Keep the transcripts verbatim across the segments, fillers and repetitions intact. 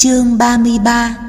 Chương ba mươi ba.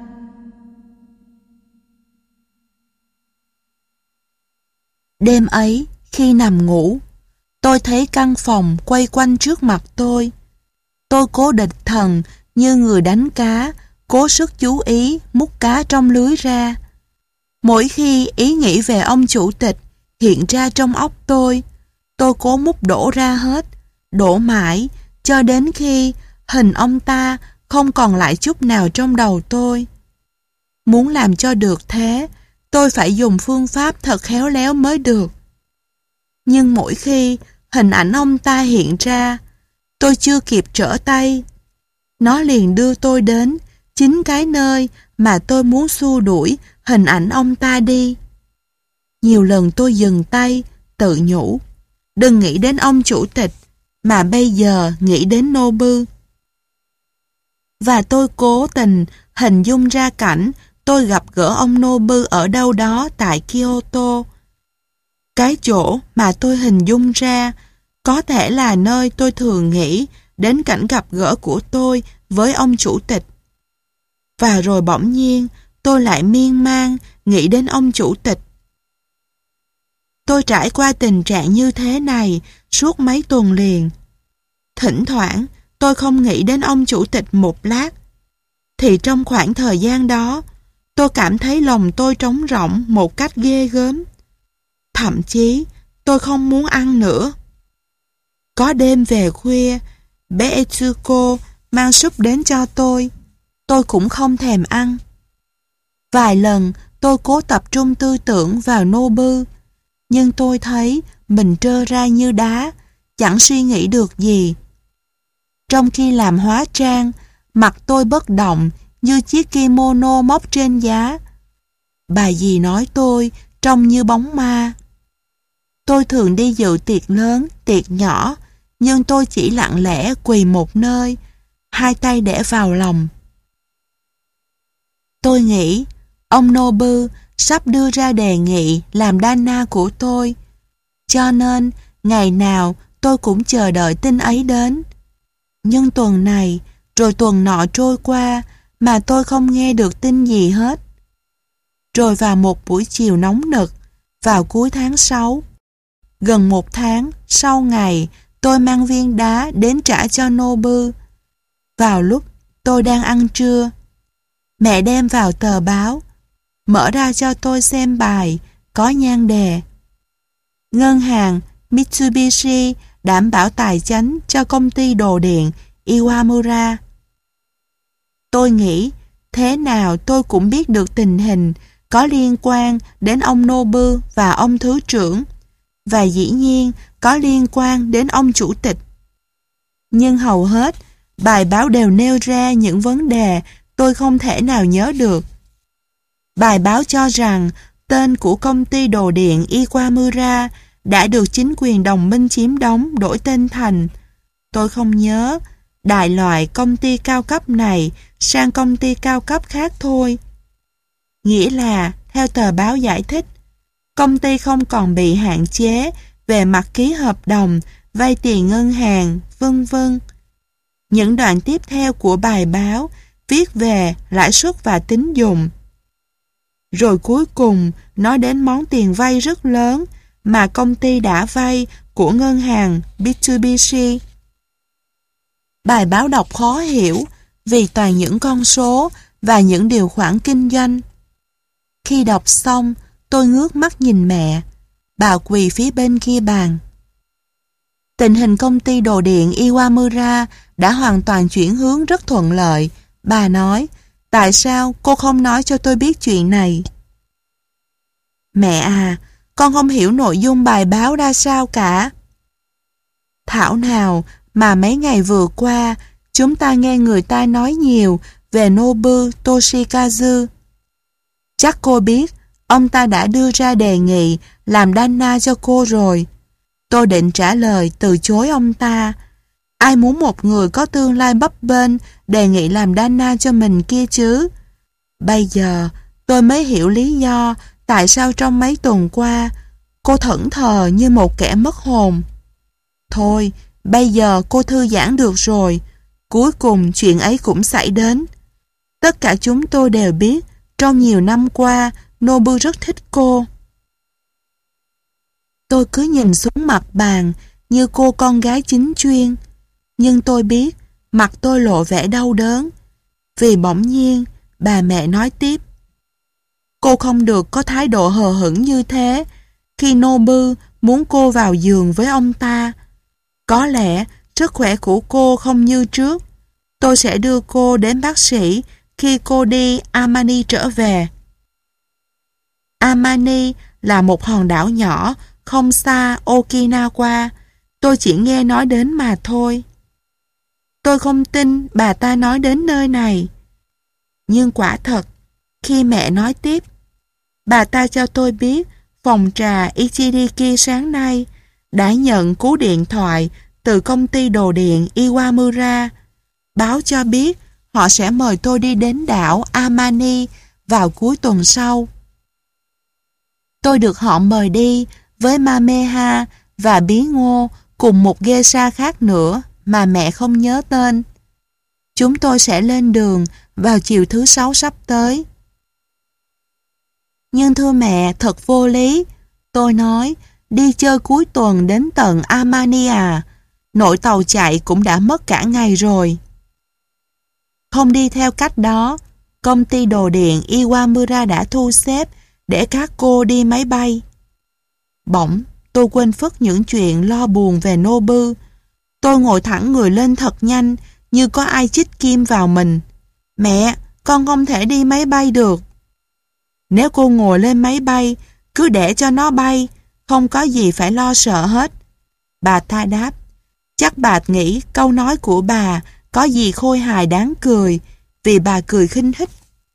Đêm ấy, khi nằm ngủ, tôi thấy căn phòng quay quanh trước mặt tôi. Tôi cố địch thần như người đánh cá, cố sức chú ý múc cá trong lưới ra. Mỗi khi ý nghĩ về ông chủ tịch hiện ra trong óc tôi, tôi cố múc đổ ra hết, đổ mãi, cho đến khi hình ông ta không còn lại chút nào trong đầu tôi. Muốn làm cho được thế, tôi phải dùng phương pháp thật khéo léo mới được. Nhưng mỗi khi hình ảnh ông ta hiện ra, tôi chưa kịp trở tay, nó liền đưa tôi đến chính cái nơi mà tôi muốn xua đuổi hình ảnh ông ta đi. Nhiều lần tôi dừng tay, tự nhủ, đừng nghĩ đến ông chủ tịch, mà bây giờ nghĩ đến Nobu. Và tôi cố tình hình dung ra cảnh tôi gặp gỡ ông Nobu ở đâu đó tại Kyoto. Cái chỗ mà tôi hình dung ra có thể là nơi tôi thường nghĩ đến cảnh gặp gỡ của tôi với ông chủ tịch. Và rồi bỗng nhiên tôi lại miên man nghĩ đến ông chủ tịch. Tôi trải qua tình trạng như thế này suốt mấy tuần liền. Thỉnh thoảng tôi không nghĩ đến ông chủ tịch một lát, thì trong khoảng thời gian đó tôi cảm thấy lòng tôi trống rỗng một cách ghê gớm. Thậm chí tôi không muốn ăn nữa. Có đêm về khuya, bé Etsuko mang súp đến cho tôi, tôi cũng không thèm ăn. Vài lần tôi cố tập trung tư tưởng vào Nobu, nhưng tôi thấy mình trơ ra như đá, chẳng suy nghĩ được gì. Trong khi làm hóa trang, mặt tôi bất động như chiếc kimono móc trên giá. Bà dì nói tôi trông như bóng ma. Tôi thường đi dự tiệc lớn, tiệc nhỏ, nhưng tôi chỉ lặng lẽ quỳ một nơi, hai tay để vào lòng. Tôi nghĩ ông Nobu sắp đưa ra đề nghị làm Dana của tôi, cho nên ngày nào tôi cũng chờ đợi tin ấy đến. Nhưng tuần này rồi tuần nọ trôi qua mà tôi không nghe được tin gì hết. Rồi vào một buổi chiều nóng nực, vào cuối tháng sáu, gần một tháng sau ngày tôi mang viên đá đến trả cho Nobu, vào lúc tôi đang ăn trưa, mẹ đem vào tờ báo, mở ra cho tôi xem bài có nhan đề: Ngân hàng Mitsubishi đảm bảo tài chánh cho công ty đồ điện Iwamura. Tôi nghĩ thế nào tôi cũng biết được tình hình có liên quan đến ông Nobu và ông thứ trưởng, và dĩ nhiên có liên quan đến ông chủ tịch. Nhưng hầu hết bài báo đều nêu ra những vấn đề tôi không thể nào nhớ được. Bài báo cho rằng tên của công ty đồ điện Iwamura đã được chính quyền đồng minh chiếm đóng đổi tên thành, tôi không nhớ, đại loại công ty cao cấp này sang công ty cao cấp khác thôi. Nghĩa là, theo tờ báo giải thích, công ty không còn bị hạn chế về mặt ký hợp đồng, vay tiền ngân hàng, vân vân. Những đoạn tiếp theo của bài báo viết về lãi suất và tín dụng. Rồi cuối cùng nói đến món tiền vay rất lớn mà công ty đã vay của ngân hàng Mitsubishi. Bài báo đọc khó hiểu vì toàn những con số và những điều khoản kinh doanh. Khi đọc xong, tôi ngước mắt nhìn mẹ. Bà quỳ phía bên kia bàn. Tình hình công ty đồ điện Iwamura đã hoàn toàn chuyển hướng rất thuận lợi. Bà nói, tại sao cô không nói cho tôi biết chuyện này? Mẹ à, con không hiểu nội dung bài báo ra sao cả. Thảo nào mà mấy ngày vừa qua chúng ta nghe người ta nói nhiều về Nobu Toshikazu. Chắc cô biết ông ta đã đưa ra đề nghị làm Dana cho cô rồi. Tôi định trả lời từ chối ông ta. Ai muốn một người có tương lai bấp bênh đề nghị làm Dana cho mình kia chứ? Bây giờ tôi mới hiểu lý do tại sao trong mấy tuần qua cô thẫn thờ như một kẻ mất hồn. Thôi, bây giờ cô thư giãn được rồi. Cuối cùng chuyện ấy cũng xảy đến. Tất cả chúng tôi đều biết trong nhiều năm qua Nobu rất thích cô. Tôi cứ nhìn xuống mặt bàn như cô con gái chính chuyên. Nhưng tôi biết mặt tôi lộ vẻ đau đớn. Vì bỗng nhiên bà mẹ nói tiếp: cô không được có thái độ hờ hững như thế khi Nobu muốn cô vào giường với ông ta. Có lẽ sức khỏe của cô không như trước. Tôi sẽ đưa cô đến bác sĩ khi cô đi Amami trở về. Amami là một hòn đảo nhỏ không xa Okinawa. Tôi chỉ nghe nói đến mà thôi. Tôi không tin bà ta nói đến nơi này. Nhưng quả thật, khi mẹ nói tiếp, bà ta cho tôi biết phòng trà Ichiriki sáng nay đã nhận cú điện thoại từ công ty đồ điện Iwamura, báo cho biết họ sẽ mời tôi đi đến đảo Amani vào cuối tuần sau. Tôi được họ mời đi với Mameha và Bí Ngô cùng một geisha khác nữa mà mẹ không nhớ tên. Chúng tôi sẽ lên đường vào chiều thứ sáu sắp tới. Nhưng thưa mẹ, thật vô lý. Tôi nói, đi chơi cuối tuần đến tận Amani à? Nội tàu chạy cũng đã mất cả ngày rồi. Không đi theo cách đó, công ty đồ điện Iwamura đã thu xếp để các cô đi máy bay. Bỗng, tôi quên phất những chuyện lo buồn về Nobu. Tôi ngồi thẳng người lên thật nhanh, như có ai chích kim vào mình. Mẹ, con không thể đi máy bay được. Nếu cô ngồi lên máy bay, cứ để cho nó bay, không có gì phải lo sợ hết. Bà ta đáp, chắc bà nghĩ câu nói của bà có gì khôi hài đáng cười, vì bà cười khinh khích.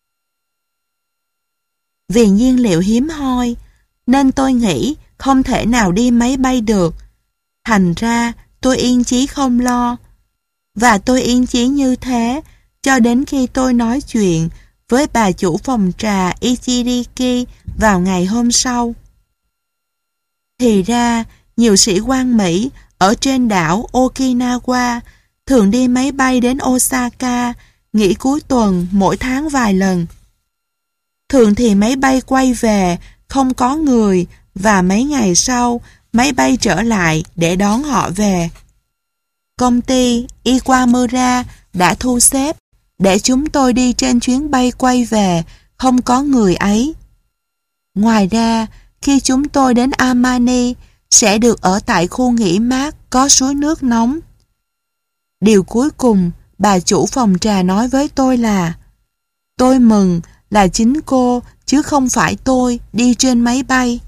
Vì nhiên liệu hiếm hoi, nên tôi nghĩ không thể nào đi máy bay được. Thành ra tôi yên chí không lo. Và tôi yên chí như thế cho đến khi tôi nói chuyện với bà chủ phòng trà Ichiriki vào ngày hôm sau. Thì ra, nhiều sĩ quan Mỹ ở trên đảo Okinawa thường đi máy bay đến Osaka nghỉ cuối tuần mỗi tháng vài lần. Thường thì máy bay quay về không có người và mấy ngày sau máy bay trở lại để đón họ về. Công ty Iwamura đã thu xếp để chúng tôi đi trên chuyến bay quay về không có người ấy. Ngoài ra, khi chúng tôi đến Amani sẽ được ở tại khu nghỉ mát có suối nước nóng. Điều cuối cùng bà chủ phòng trà nói với tôi là tôi mừng là chính cô chứ không phải tôi đi trên máy bay.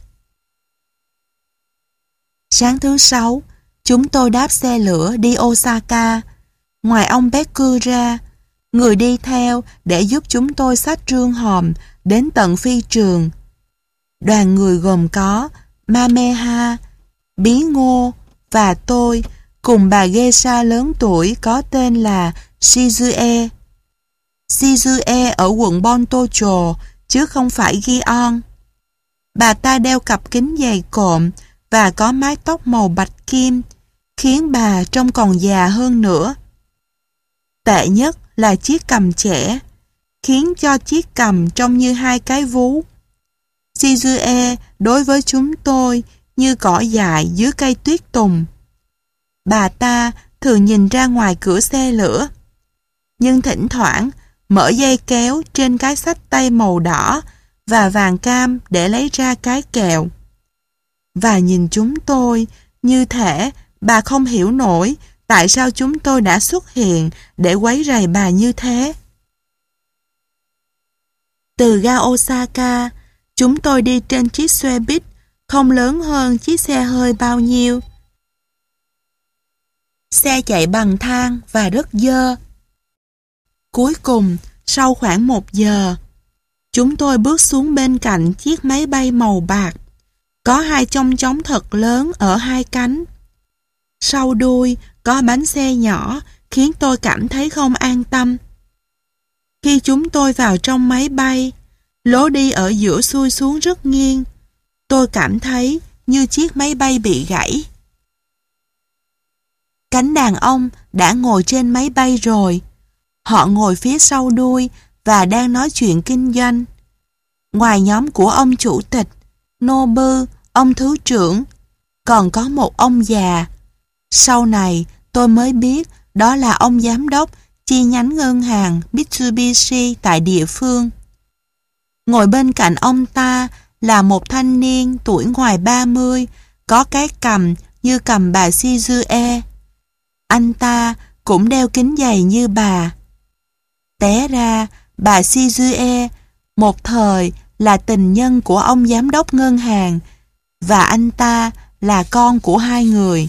Sáng thứ sáu, chúng tôi đáp xe lửa đi Osaka. Ngoài ông Becker ra, người đi theo để giúp chúng tôi xách rương hòm đến tận phi trường. Đoàn người gồm có Mameha, Bí Ngô và tôi cùng bà geisha lớn tuổi có tên là Shizue. Shizue ở quận Bontocho chứ không phải Gion. Bà ta đeo cặp kính dày cộm và có mái tóc màu bạch kim, khiến bà trông còn già hơn nữa. Tệ nhất là chiếc cằm trẻ, khiến cho chiếc cằm trông như hai cái vú. Shizue đối với chúng tôi như cỏ dại dưới cây tuyết tùng. Bà ta thường nhìn ra ngoài cửa xe lửa, nhưng thỉnh thoảng mở dây kéo trên cái xách tay màu đỏ và vàng cam để lấy ra cái kẹo. Và nhìn chúng tôi như thể bà không hiểu nổi tại sao chúng tôi đã xuất hiện để quấy rầy bà như thế. Từ ga Osaka, chúng tôi đi trên chiếc xe buýt không lớn hơn chiếc xe hơi bao nhiêu. Xe chạy bằng than và rất dơ. Cuối cùng, sau khoảng một giờ, chúng tôi bước xuống bên cạnh chiếc máy bay màu bạc. Có hai chong chóng thật lớn ở hai cánh. Sau đuôi có bánh xe nhỏ khiến tôi cảm thấy không an tâm. Khi chúng tôi vào trong máy bay, lối đi ở giữa xuôi xuống rất nghiêng. Tôi cảm thấy như chiếc máy bay bị gãy. Cánh đàn ông đã ngồi trên máy bay rồi. Họ ngồi phía sau đuôi và đang nói chuyện kinh doanh. Ngoài nhóm của ông chủ tịch, Nobu, ông thứ trưởng, còn có một ông già. Sau này tôi mới biết đó là ông giám đốc chi nhánh ngân hàng Mitsubishi tại địa phương. Ngồi bên cạnh ông ta là một thanh niên tuổi ngoài ba mươi, có cái cằm như cằm bà Shizue. Anh ta cũng đeo kính dày như bà. Té ra, bà Shizue một thời là tình nhân của ông giám đốc ngân hàng và anh ta là con của hai người.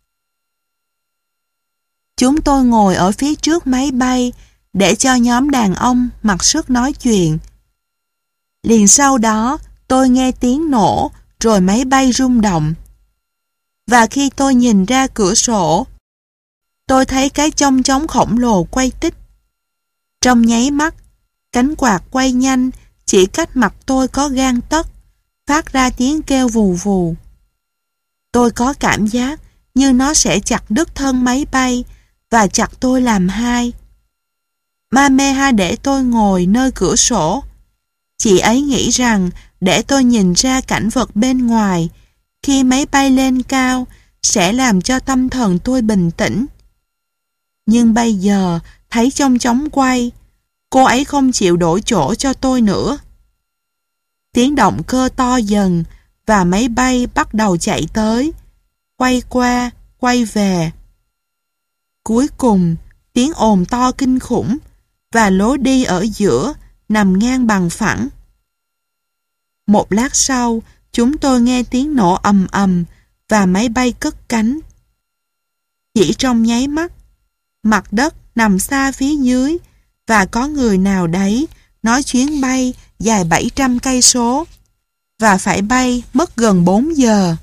Chúng tôi ngồi ở phía trước máy bay để cho nhóm đàn ông mặc sức nói chuyện. Liền sau đó, tôi nghe tiếng nổ rồi máy bay rung động. Và khi tôi nhìn ra cửa sổ, tôi thấy cái chong chóng khổng lồ quay tích. Trong nháy mắt, cánh quạt quay nhanh chỉ cách mặt tôi có gang tấc, phát ra tiếng kêu vù vù. Tôi có cảm giác như nó sẽ chặt đứt thân máy bay và chặt tôi làm hai. Mameha để tôi ngồi nơi cửa sổ. Chị ấy nghĩ rằng để tôi nhìn ra cảnh vật bên ngoài khi máy bay lên cao sẽ làm cho tâm thần tôi bình tĩnh. Nhưng bây giờ thấy chong chóng quay, cô ấy không chịu đổi chỗ cho tôi nữa. Tiếng động cơ to dần và máy bay bắt đầu chạy tới, quay qua, quay về. Cuối cùng, tiếng ồn to kinh khủng và lối đi ở giữa nằm ngang bằng phẳng. Một lát sau, chúng tôi nghe tiếng nổ ầm ầm và máy bay cất cánh. Chỉ trong nháy mắt, mặt đất nằm xa phía dưới và có người nào đấy nói chuyến bay dài bảy trăm cây số và phải bay mất gần bốn giờ.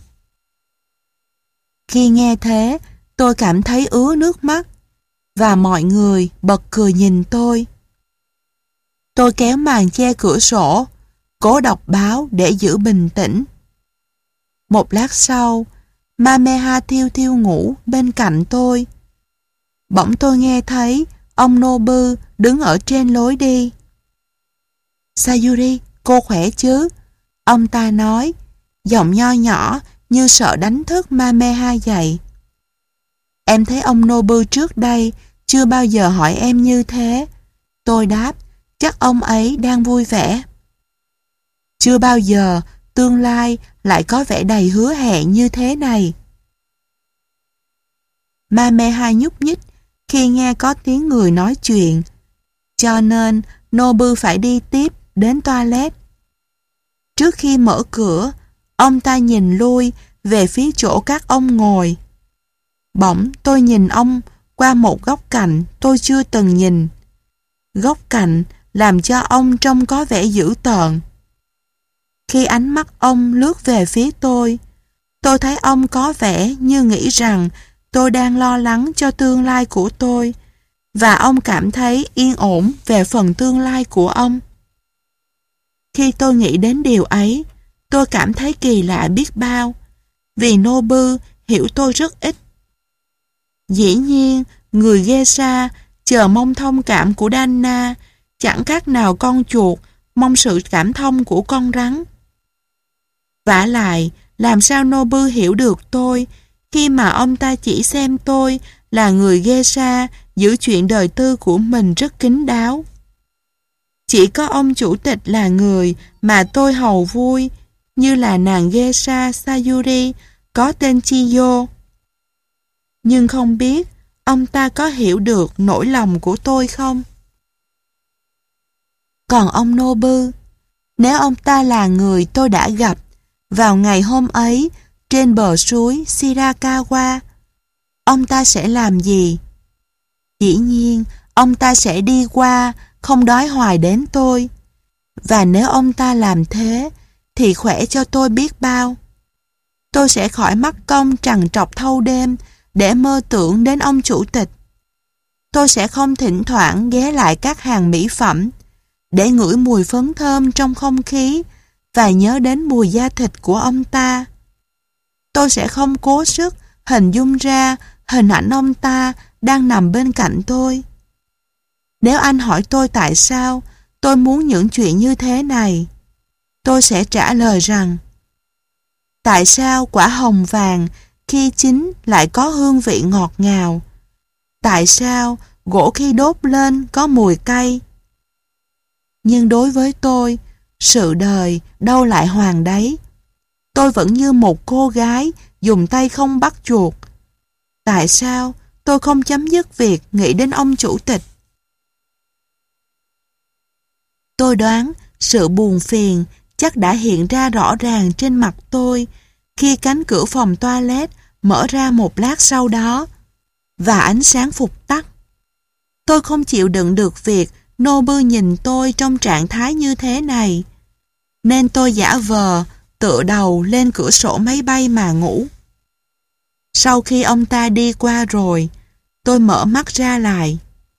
Khi nghe thế, tôi cảm thấy ứa nước mắt và mọi người bật cười nhìn tôi. Tôi kéo màn che cửa sổ, cố đọc báo để giữ bình tĩnh. Một lát sau, Mameha thiêu thiêu ngủ bên cạnh tôi. Bỗng tôi nghe thấy ông Nobu đứng ở trên lối đi. Sayuri, cô khỏe chứ? Ông ta nói, giọng nho nhỏ như sợ đánh thức Mameha dậy. Em thấy ông Nobu trước đây chưa bao giờ hỏi em như thế. Tôi đáp, chắc ông ấy đang vui vẻ. Chưa bao giờ tương lai lại có vẻ đầy hứa hẹn như thế này. Mameha nhúc nhích khi nghe có tiếng người nói chuyện, cho nên Nobu phải đi tiếp đến toilet. Trước khi mở cửa, ông ta nhìn lui về phía chỗ các ông ngồi. Bỗng tôi nhìn ông qua một góc cạnh tôi chưa từng nhìn. Góc cạnh làm cho ông trông có vẻ dữ tợn. Khi ánh mắt ông lướt về phía tôi, tôi thấy ông có vẻ như nghĩ rằng tôi đang lo lắng cho tương lai của tôi và ông cảm thấy yên ổn về phần tương lai của ông. Khi tôi nghĩ đến điều ấy, tôi cảm thấy kỳ lạ biết bao, vì Nobu hiểu tôi rất ít. Dĩ nhiên, người geisha chờ mong thông cảm của Danna chẳng khác nào con chuột mong sự cảm thông của con rắn. Vả lại, làm sao Nobu hiểu được tôi khi mà ông ta chỉ xem tôi là người geisha giữ chuyện đời tư của mình rất kín đáo. Chỉ có ông chủ tịch là người mà tôi hầu vui, như là nàng geisha Sayuri có tên Chiyo. Nhưng không biết ông ta có hiểu được nỗi lòng của tôi không? Còn ông Nobu, nếu ông ta là người tôi đã gặp vào ngày hôm ấy trên bờ suối Shirakawa, ông ta sẽ làm gì? Dĩ nhiên, ông ta sẽ đi qua, không đói hoài đến tôi. Và nếu ông ta làm thế, thì khỏe cho tôi biết bao. Tôi sẽ khỏi mắc công trằn trọc thâu đêm để mơ tưởng đến ông chủ tịch. Tôi sẽ không thỉnh thoảng ghé lại các hàng mỹ phẩm để ngửi mùi phấn thơm trong không khí và nhớ đến mùi da thịt của ông ta. Tôi sẽ không cố sức hình dung ra hình ảnh ông ta đang nằm bên cạnh tôi. Nếu anh hỏi tôi tại sao tôi muốn những chuyện như thế này? Tôi sẽ trả lời rằng, tại sao quả hồng vàng khi chín lại có hương vị ngọt ngào? Tại sao gỗ khi đốt lên có mùi cay? Nhưng đối với tôi, sự đời đâu lại hoàng đấy. Tôi vẫn như một cô gái dùng tay không bắt chuột. Tại sao tôi không chấm dứt việc nghĩ đến ông chủ tịch? Tôi đoán sự buồn phiền chắc đã hiện ra rõ ràng trên mặt tôi khi cánh cửa phòng toilet mở ra một lát sau đó và ánh sáng phục tắt. Tôi không chịu đựng được việc Nobu nhìn tôi trong trạng thái như thế này, nên tôi giả vờ tựa đầu lên cửa sổ máy bay mà ngủ. Sau khi ông ta đi qua rồi, tôi mở mắt ra lại.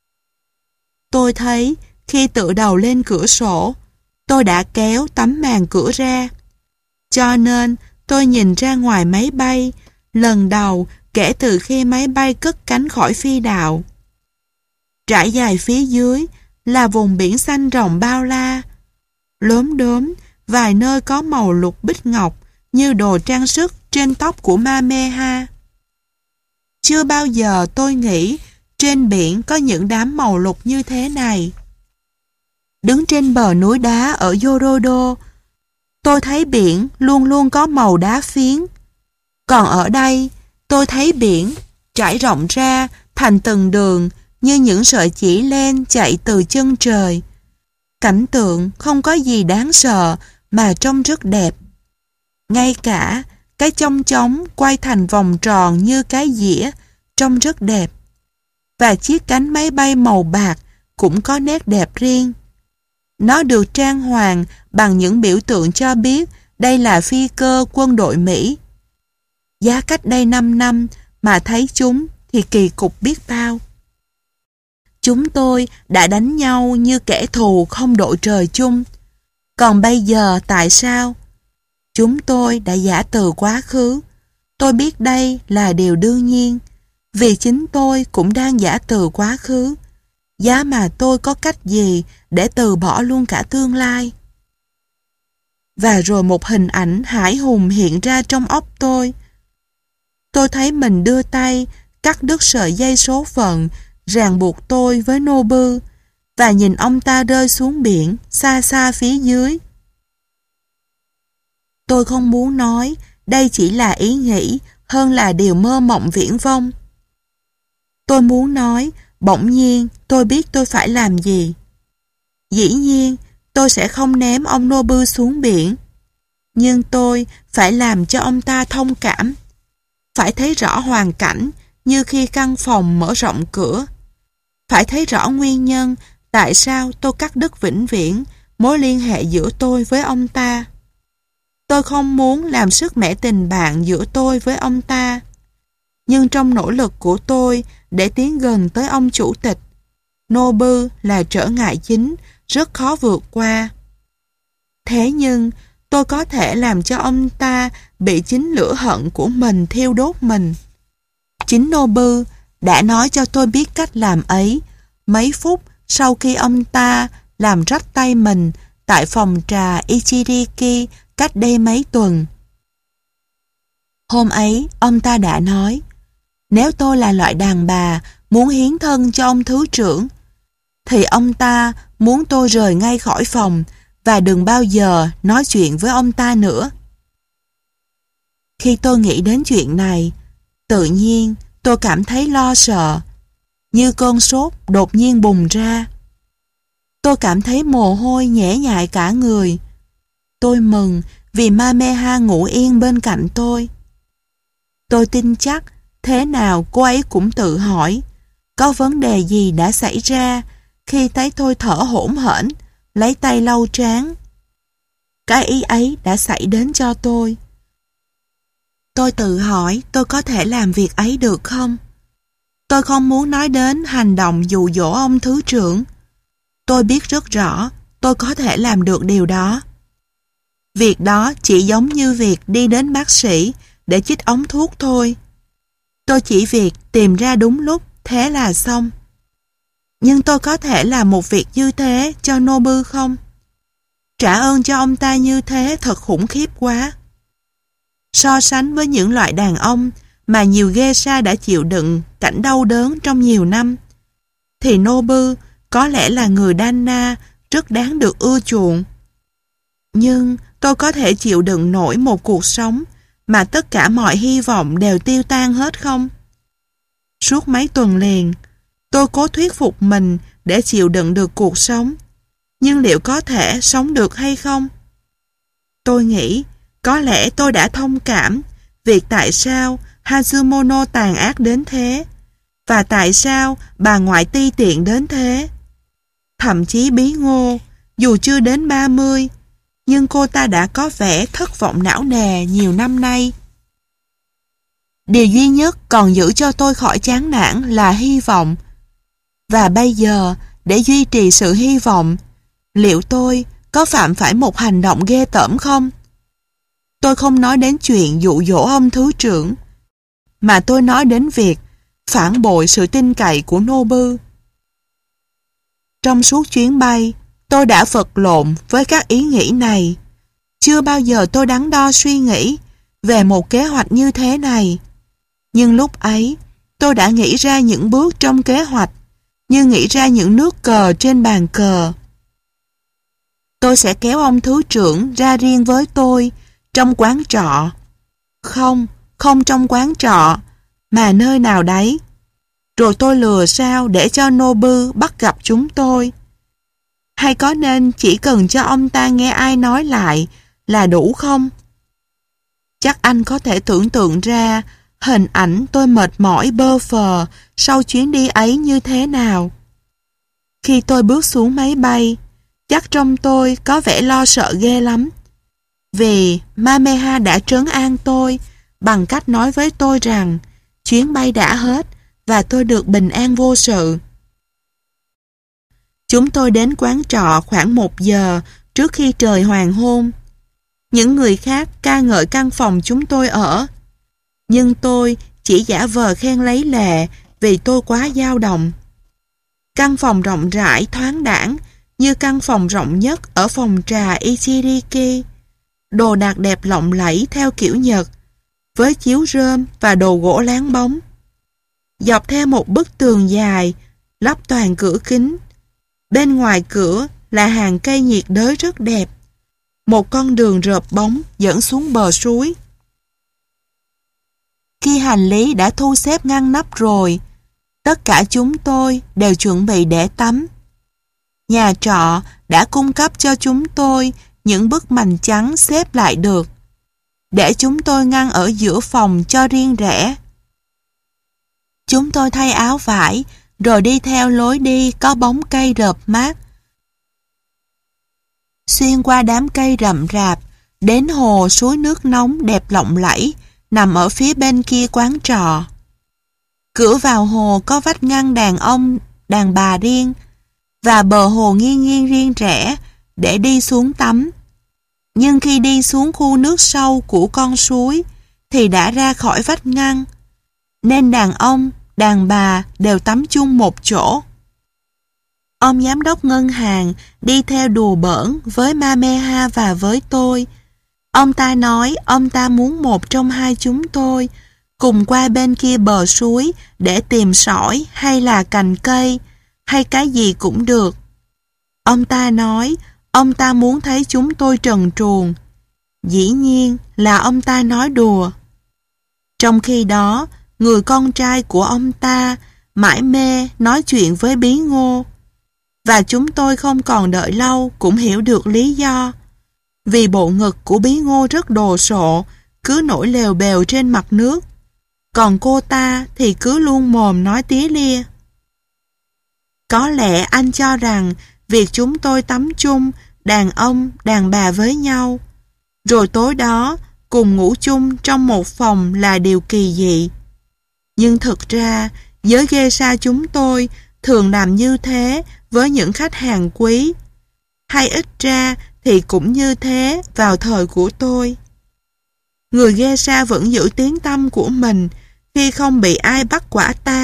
Tôi thấy khi tựa đầu lên cửa sổ, tôi đã kéo tấm màn cửa ra. Cho nên tôi nhìn ra ngoài máy bay, lần đầu kể từ khi máy bay cất cánh khỏi phi đạo. Trải dài phía dưới là vùng biển xanh rộng bao la. Lốm đốm, vài nơi có màu lục bích ngọc như đồ trang sức trên tóc của Mameha. Chưa bao giờ tôi nghĩ trên biển có những đám màu lục như thế này. Đứng trên bờ núi đá ở Yorodo, tôi thấy biển luôn luôn có màu đá phiến. Còn ở đây, tôi thấy biển trải rộng ra thành từng đường như những sợi chỉ len chạy từ chân trời. Cảnh tượng không có gì đáng sợ mà trông rất đẹp. Ngay cả cái chong chóng quay thành vòng tròn như cái dĩa trông rất đẹp. Và chiếc cánh máy bay màu bạc cũng có nét đẹp riêng. Nó được trang hoàng bằng những biểu tượng cho biết đây là phi cơ quân đội Mỹ. Giá cách đây năm năm mà thấy chúng thì kỳ cục biết bao. Chúng tôi đã đánh nhau như kẻ thù không đội trời chung. Còn bây giờ tại sao? Chúng tôi đã giả từ quá khứ. Tôi biết đây là điều đương nhiên, vì chính tôi cũng đang giả từ quá khứ. Giá mà tôi có cách gì để từ bỏ luôn cả tương lai? Và rồi một hình ảnh hãi hùng hiện ra trong óc tôi. Tôi thấy mình đưa tay cắt đứt sợi dây số phận ràng buộc tôi với Nobu và nhìn ông ta rơi xuống biển xa xa phía dưới. Tôi không muốn nói đây chỉ là ý nghĩ hơn là điều mơ mộng viển vông. Tôi muốn nói bỗng nhiên tôi biết tôi phải làm gì. Dĩ nhiên tôi sẽ không ném ông Nobu xuống biển, nhưng tôi phải làm cho ông ta thông cảm, phải thấy rõ hoàn cảnh như khi căn phòng mở rộng cửa, phải thấy rõ nguyên nhân tại sao tôi cắt đứt vĩnh viễn mối liên hệ giữa tôi với ông ta. Tôi không muốn làm sứt mẻ tình bạn giữa tôi với ông ta, nhưng trong nỗ lực của tôi để tiến gần tới ông chủ tịch, Nobu là trở ngại chính rất khó vượt qua. Thế nhưng tôi có thể làm cho ông ta bị chính lửa hận của mình thiêu đốt mình. Chính Nobu đã nói cho tôi biết cách làm ấy mấy phút sau khi ông ta làm rách tay mình tại phòng trà Ichiriki cách đây mấy tuần. Hôm ấy ông ta đã nói, nếu tôi là loại đàn bà muốn hiến thân cho ông thứ trưởng, thì ông ta muốn tôi rời ngay khỏi phòng và đừng bao giờ nói chuyện với ông ta nữa. Khi tôi nghĩ đến chuyện này, tự nhiên tôi cảm thấy lo sợ, như cơn sốt đột nhiên bùng ra. Tôi cảm thấy mồ hôi nhễ nhại cả người. Tôi mừng vì Mameha ngủ yên bên cạnh tôi. Tôi tin chắc thế nào cô ấy cũng tự hỏi có vấn đề gì đã xảy ra khi thấy tôi thở hổn hển, lấy tay lau trán. Cái ý ấy đã xảy đến cho tôi. Tôi tự hỏi tôi có thể làm việc ấy được không? Tôi không muốn nói đến hành động dụ dỗ ông thứ trưởng. Tôi biết rất rõ tôi có thể làm được điều đó. Việc đó chỉ giống như việc đi đến bác sĩ để chích ống thuốc thôi. Tôi chỉ việc tìm ra đúng lúc, thế là xong. Nhưng tôi có thể làm một việc như thế cho Nobu không? Trả ơn cho ông ta như thế thật khủng khiếp quá. So sánh với những loại đàn ông mà nhiều geisha đã chịu đựng cảnh đau đớn trong nhiều năm, thì Nobu có lẽ là người Danna rất đáng được ưa chuộng. Nhưng tôi có thể chịu đựng nổi một cuộc sống mà tất cả mọi hy vọng đều tiêu tan hết không? Suốt mấy tuần liền, tôi cố thuyết phục mình để chịu đựng được cuộc sống. Nhưng liệu có thể sống được hay không? Tôi nghĩ có lẽ tôi đã thông cảm việc tại sao Hazumono tàn ác đến thế, và tại sao bà ngoại ti tiện đến thế. Thậm chí Bí Ngô, dù chưa đến ba mươi, nhưng cô ta đã có vẻ thất vọng não nề nhiều năm nay. Điều duy nhất còn giữ cho tôi khỏi chán nản là hy vọng. Và bây giờ, để duy trì sự hy vọng, liệu tôi có phạm phải một hành động ghê tởm không? Tôi không nói đến chuyện dụ dỗ ông thứ trưởng, mà tôi nói đến việc phản bội sự tin cậy của Nobu. Trong suốt chuyến bay, tôi đã vật lộn với các ý nghĩ này. Chưa bao giờ tôi đắn đo suy nghĩ về một kế hoạch như thế này. Nhưng lúc ấy, tôi đã nghĩ ra những bước trong kế hoạch, như nghĩ ra những nước cờ trên bàn cờ. Tôi sẽ kéo ông thứ trưởng ra riêng với tôi trong quán trọ. Không, không trong quán trọ, mà nơi nào đấy. Rồi tôi lừa sao để cho Nobu bắt gặp chúng tôi. Hay có nên chỉ cần cho ông ta nghe ai nói lại là đủ không? Chắc anh có thể tưởng tượng ra hình ảnh tôi mệt mỏi bơ phờ sau chuyến đi ấy như thế nào. Khi tôi bước xuống máy bay, chắc trong tôi có vẻ lo sợ ghê lắm. Vì Mameha đã trấn an tôi bằng cách nói với tôi rằng chuyến bay đã hết và tôi được bình an vô sự. Chúng tôi đến quán trọ khoảng một giờ trước khi trời hoàng hôn. Những người khác ca ngợi căn phòng chúng tôi ở, nhưng tôi chỉ giả vờ khen lấy lệ vì tôi quá dao động. Căn phòng rộng rãi thoáng đãng như căn phòng rộng nhất ở phòng trà Ichiriki. Đồ đạc đẹp lộng lẫy theo kiểu Nhật, với chiếu rơm và đồ gỗ láng bóng. Dọc theo một bức tường dài, lắp toàn cửa kính. Bên ngoài cửa là hàng cây nhiệt đới rất đẹp. Một con đường rợp bóng dẫn xuống bờ suối. Khi hành lý đã thu xếp ngăn nắp rồi, tất cả chúng tôi đều chuẩn bị để tắm. Nhà trọ đã cung cấp cho chúng tôi những bức mành trắng xếp lại được, để chúng tôi ngăn ở giữa phòng cho riêng rẽ. Chúng tôi thay áo vải, rồi đi theo lối đi có bóng cây rợp mát. Xuyên qua đám cây rậm rạp, đến hồ suối nước nóng đẹp lộng lẫy, nằm ở phía bên kia quán trọ. Cửa vào hồ có vách ngăn đàn ông, đàn bà riêng, và bờ hồ nghiêng nghiêng riêng rẽ để đi xuống tắm. Nhưng khi đi xuống khu nước sâu của con suối thì đã ra khỏi vách ngăn, nên đàn ông, đàn bà đều tắm chung một chỗ. Ông giám đốc ngân hàng đi theo đùa bỡn với Mameha và với tôi. Ông ta nói ông ta muốn một trong hai chúng tôi cùng qua bên kia bờ suối để tìm sỏi hay là cành cây hay cái gì cũng được. Ông ta nói ông ta muốn thấy chúng tôi trần truồng. Dĩ nhiên là ông ta nói đùa. Trong khi đó, người con trai của ông ta mải mê nói chuyện với Bí Ngô. Và chúng tôi không còn đợi lâu cũng hiểu được lý do. Vì bộ ngực của Bí Ngô rất đồ sộ, cứ nổi lèo bèo trên mặt nước. Còn cô ta thì cứ luôn mồm nói tía lia. Có lẽ anh cho rằng việc chúng tôi tắm chung, đàn ông, đàn bà với nhau, rồi tối đó cùng ngủ chung trong một phòng là điều kỳ dị. Nhưng thực ra, giới geisha chúng tôi thường làm như thế với những khách hàng quý. Hay ít ra thì cũng như thế vào thời của tôi. Người geisha vẫn giữ tiếng tăm của mình khi không bị ai bắt quả tang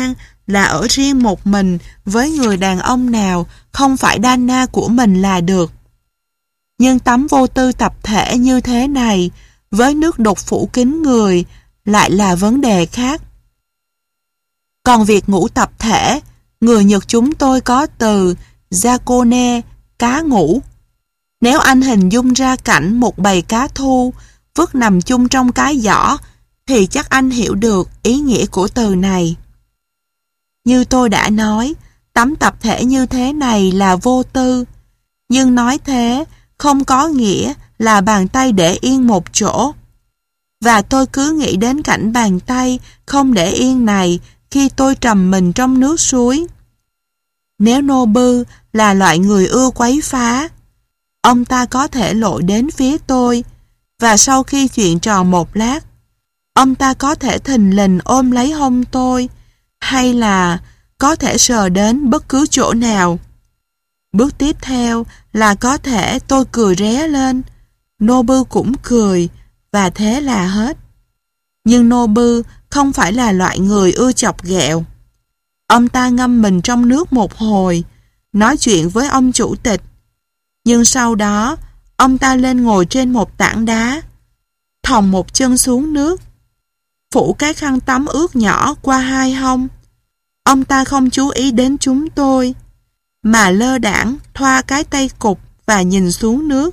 là ở riêng một mình với người đàn ông nào không phải Dana của mình là được. Nhưng tấm vô tư tập thể như thế này, với nước đục phủ kín người, lại là vấn đề khác. Còn việc ngủ tập thể, người Nhật chúng tôi có từ Zakone, cá ngủ. Nếu anh hình dung ra cảnh một bầy cá thu vứt nằm chung trong cái giỏ, thì chắc anh hiểu được ý nghĩa của từ này. Như tôi đã nói, tấm tập thể như thế này là vô tư, nhưng nói thế không có nghĩa là bàn tay để yên một chỗ. Và tôi cứ nghĩ đến cảnh bàn tay không để yên này khi tôi trầm mình trong nước suối. Nếu Nobu là loại người ưa quấy phá, ông ta có thể lội đến phía tôi, và sau khi chuyện trò một lát, ông ta có thể thình lình ôm lấy hông tôi, hay là có thể sờ đến bất cứ chỗ nào. Bước tiếp theo là có thể tôi cười ré lên, Nobu cũng cười, và thế là hết. Nhưng Nobu không phải là loại người ưa chọc ghẹo. Ông ta ngâm mình trong nước một hồi, nói chuyện với ông chủ tịch. Nhưng sau đó, ông ta lên ngồi trên một tảng đá, thòng một chân xuống nước, phủ cái khăn tắm ướt nhỏ qua hai hông. Ông ta không chú ý đến chúng tôi, mà lơ đãng thoa cái tay cụt và nhìn xuống nước.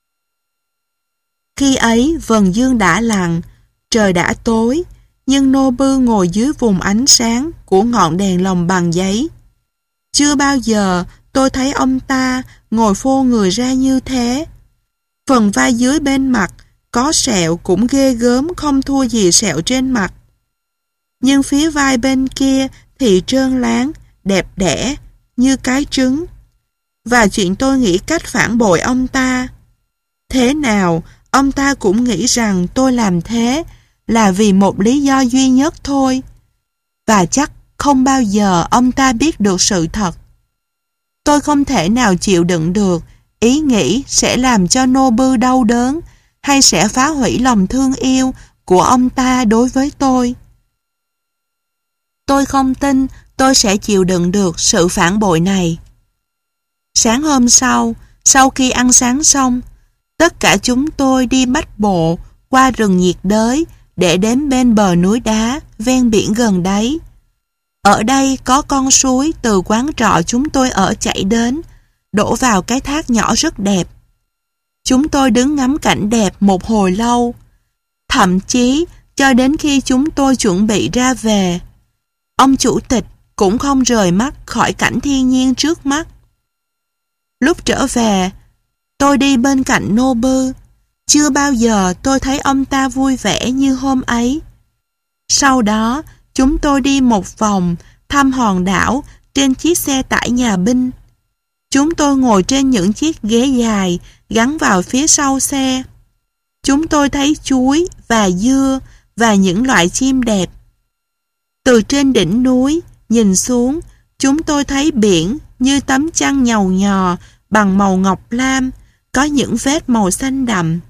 Khi ấy vầng dương đã lặn, trời đã tối, nhưng Nobu ngồi dưới vùng ánh sáng của ngọn đèn lồng bằng giấy. Chưa bao giờ tôi thấy ông ta ngồi phô người ra như thế. Phần vai dưới bên mặt có sẹo cũng ghê gớm không thua gì sẹo trên mặt. Nhưng phía vai bên kia thì trơn láng, đẹp đẽ, như cái trứng. Và chuyện tôi nghĩ cách phản bội ông ta. Thế nào, ông ta cũng nghĩ rằng tôi làm thế là vì một lý do duy nhất thôi. Và chắc không bao giờ ông ta biết được sự thật. Tôi không thể nào chịu đựng được ý nghĩ sẽ làm cho Nobu đau đớn hay sẽ phá hủy lòng thương yêu của ông ta đối với tôi. Tôi không tin tôi sẽ chịu đựng được sự phản bội này. Sáng hôm sau, sau khi ăn sáng xong, tất cả chúng tôi đi bách bộ qua rừng nhiệt đới để đến bên bờ núi đá ven biển gần đấy. Ở đây có con suối từ quán trọ chúng tôi ở chảy đến, đổ vào cái thác nhỏ rất đẹp. Chúng tôi đứng ngắm cảnh đẹp một hồi lâu, thậm chí cho đến khi chúng tôi chuẩn bị ra về. Ông chủ tịch cũng không rời mắt khỏi cảnh thiên nhiên trước mắt. Lúc trở về, tôi đi bên cạnh Nobu. Chưa bao giờ tôi thấy ông ta vui vẻ như hôm ấy. Sau đó, chúng tôi đi một vòng thăm hòn đảo trên chiếc xe tải nhà binh. Chúng tôi ngồi trên những chiếc ghế dài gắn vào phía sau xe. Chúng tôi thấy chuối và dưa và những loại chim đẹp. Từ trên đỉnh núi, nhìn xuống, chúng tôi thấy biển như tấm chăn nhàu nhò bằng màu ngọc lam, có những vết màu xanh đậm.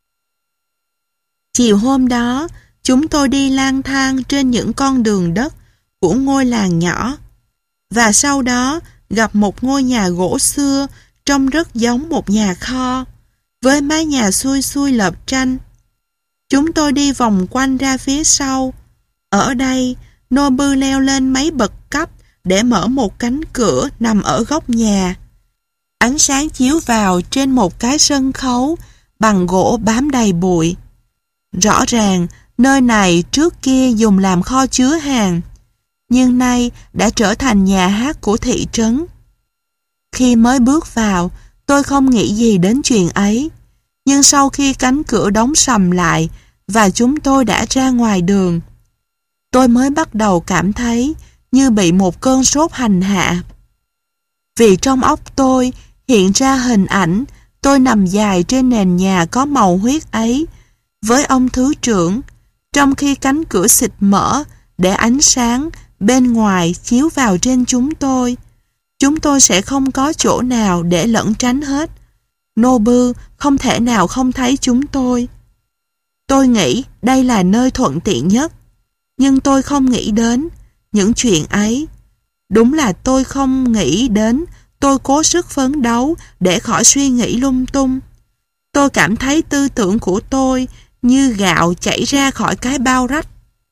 Chiều hôm đó, chúng tôi đi lang thang trên những con đường đất của ngôi làng nhỏ, và sau đó gặp một ngôi nhà gỗ xưa trông rất giống một nhà kho, với mái nhà xuôi xuôi lợp tranh. Chúng tôi đi vòng quanh ra phía sau. Ở đây, Nobu leo lên mấy bậc cấp để mở một cánh cửa nằm ở góc nhà. Ánh sáng chiếu vào trên một cái sân khấu bằng gỗ bám đầy bụi. Rõ ràng, nơi này trước kia dùng làm kho chứa hàng, nhưng nay đã trở thành nhà hát của thị trấn. Khi mới bước vào, tôi không nghĩ gì đến chuyện ấy, nhưng sau khi cánh cửa đóng sầm lại và chúng tôi đã ra ngoài đường, tôi mới bắt đầu cảm thấy như bị một cơn sốt hành hạ. Vì trong óc tôi hiện ra hình ảnh tôi nằm dài trên nền nhà có màu huyết ấy với ông thứ trưởng, trong khi cánh cửa xịt mở để ánh sáng bên ngoài chiếu vào trên chúng tôi. Chúng tôi sẽ không có chỗ nào để lẩn tránh hết. Nobu không thể nào không thấy chúng tôi. Tôi nghĩ đây là nơi thuận tiện nhất, nhưng tôi không nghĩ đến những chuyện ấy Đúng là tôi không nghĩ đến, tôi cố sức phấn đấu để khỏi suy nghĩ lung tung. Tôi cảm thấy tư tưởng của tôi như gạo chảy ra khỏi cái bao rách.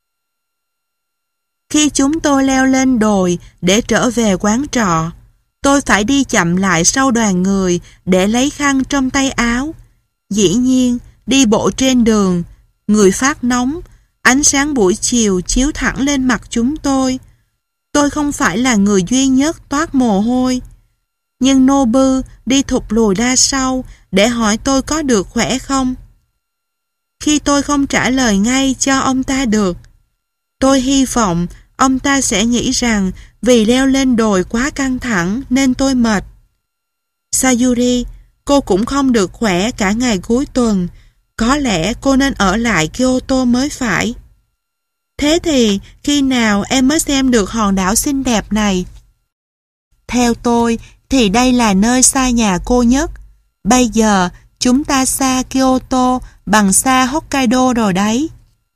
Khi chúng tôi leo lên đồi để trở về quán trọ, tôi phải đi chậm lại sau đoàn người để lấy khăn trong tay áo. Dĩ nhiên, đi bộ trên đường, người phát nóng, ánh sáng buổi chiều chiếu thẳng lên mặt chúng tôi. Tôi không phải là người duy nhất toát mồ hôi. Nhưng Nobu đi thụt lùi ra sau để hỏi tôi có được khỏe không. Khi tôi không trả lời ngay cho ông ta được, tôi hy vọng ông ta sẽ nghĩ rằng vì leo lên đồi quá căng thẳng nên tôi mệt. Sayuri, cô cũng không được khỏe cả ngày cuối tuần. Có lẽ cô nên ở lại Kyoto mới phải. Thế thì khi nào em mới xem được hòn đảo xinh đẹp này? Theo tôi thì đây là nơi xa nhà cô nhất. Bây giờ chúng ta xa Kyoto bằng xa Hokkaido rồi đấy.